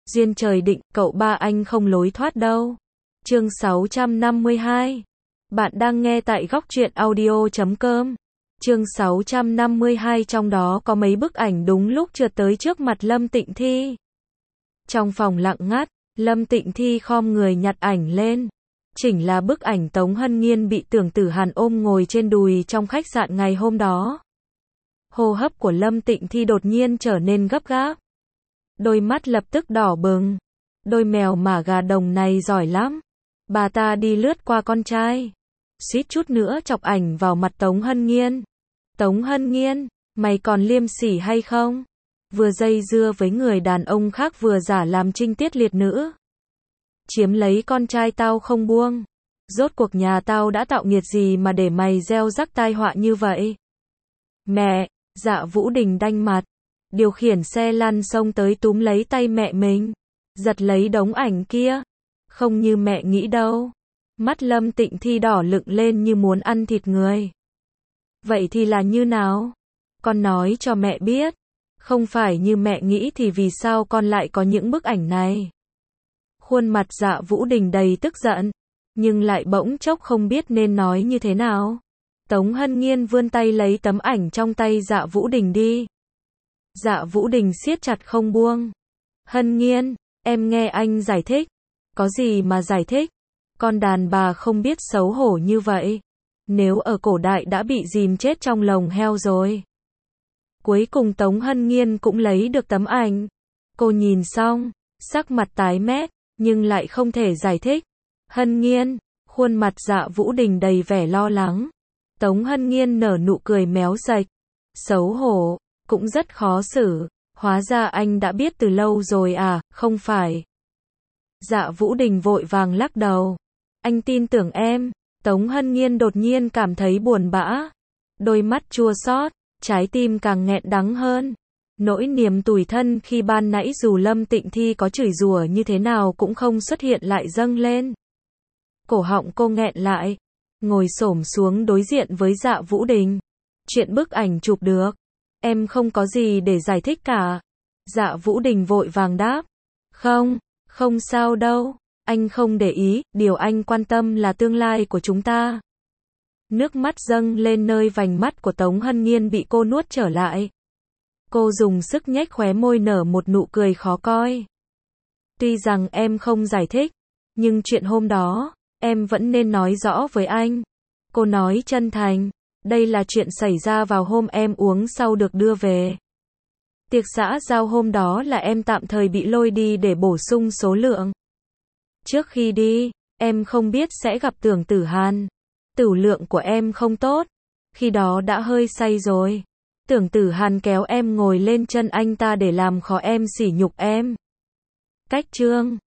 Duyên trời định, cậu ba anh không lối thoát đâu. Chương 652. Bạn đang nghe tại góc truyện audio.com. Chương 652, trong đó có mấy bức ảnh đúng lúc trượt tới trước mặt Lâm Tịnh Thi. Trong phòng lặng ngắt, Lâm Tịnh Thi khom người nhặt ảnh lên. Chỉnh là bức ảnh Tống Hân Nhiên bị Tưởng Tử Hàn ôm ngồi trên đùi trong khách sạn ngày hôm đó. Hô hấp của Lâm Tịnh Thi đột nhiên trở nên gấp gáp. Đôi mắt lập tức đỏ bừng. Đôi mèo mả gà đồng này giỏi lắm. Bà ta đi lướt qua con trai, suýt chút nữa chọc ảnh vào mặt Tống Hân Nhiên. Tống Hân Nhiên, mày còn liêm sỉ hay không? Vừa dây dưa với người đàn ông khác vừa giả làm trinh tiết liệt nữ. Chiếm lấy con trai tao không buông. Rốt cuộc nhà tao đã tạo nghiệt gì mà để mày gieo rắc tai họa như vậy? Mẹ, Dạ Vũ Đình đanh mặt, điều khiển xe lăn xông tới túm lấy tay mẹ mình, giật lấy đống ảnh kia. Không như mẹ nghĩ đâu. Mắt Lâm Tịnh Thi đỏ lựng lên như muốn ăn thịt người. Vậy thì là như nào? Con nói cho mẹ biết. Không phải như mẹ nghĩ thì vì sao con lại có những bức ảnh này? Khuôn mặt Dạ Vũ Đình đầy tức giận, nhưng lại bỗng chốc không biết nên nói như thế nào. Tống Hân Nhiên vươn tay lấy tấm ảnh trong tay Dạ Vũ Đình đi. Dạ Vũ Đình siết chặt không buông. Hân Nhiên, em nghe anh giải thích. Có gì mà giải thích? Con đàn bà không biết xấu hổ như vậy. Nếu ở cổ đại đã bị dìm chết trong lồng heo rồi. Cuối cùng Tống Hân Nhiên cũng lấy được tấm ảnh. Cô nhìn xong, sắc mặt tái mét, nhưng lại không thể giải thích. Hân Nhiên, khuôn mặt Dạ Vũ Đình đầy vẻ lo lắng. Tống Hân Nhiên nở nụ cười méo sạch. Xấu hổ, cũng rất khó xử. Hóa ra anh đã biết từ lâu rồi à, không phải? Dạ Vũ Đình vội vàng lắc đầu. Anh tin tưởng em. Tống Hân Nhiên đột nhiên cảm thấy buồn bã. Đôi mắt chua xót, trái tim càng nghẹn đắng hơn. Nỗi niềm tủi thân khi ban nãy dù Lâm Tịnh Thi có chửi rủa như thế nào cũng không xuất hiện lại dâng lên. Cổ họng cô nghẹn lại, ngồi xổm xuống đối diện với Dạ Vũ Đình. Chuyện bức ảnh chụp được, em không có gì để giải thích cả. Dạ Vũ Đình vội vàng đáp. Không sao đâu, anh không để ý, điều anh quan tâm là tương lai của chúng ta. Nước mắt dâng lên nơi vành mắt của Tống Hân Nhiên bị cô nuốt trở lại. Cô dùng sức nhếch khóe môi nở một nụ cười khó coi. Tuy rằng em không giải thích, nhưng chuyện hôm đó, em vẫn nên nói rõ với anh. Cô nói chân thành, đây là chuyện xảy ra vào hôm em uống sau được đưa về. Tiệc xã giao hôm đó là em tạm thời bị lôi đi để bổ sung số lượng. Trước khi đi, em không biết sẽ gặp Tưởng Tử Hàn. Tửu lượng của em không tốt. Khi đó đã hơi say rồi. Tưởng Tử Hàn kéo em ngồi lên chân anh ta để làm khó em, sỉ nhục em. Cách chương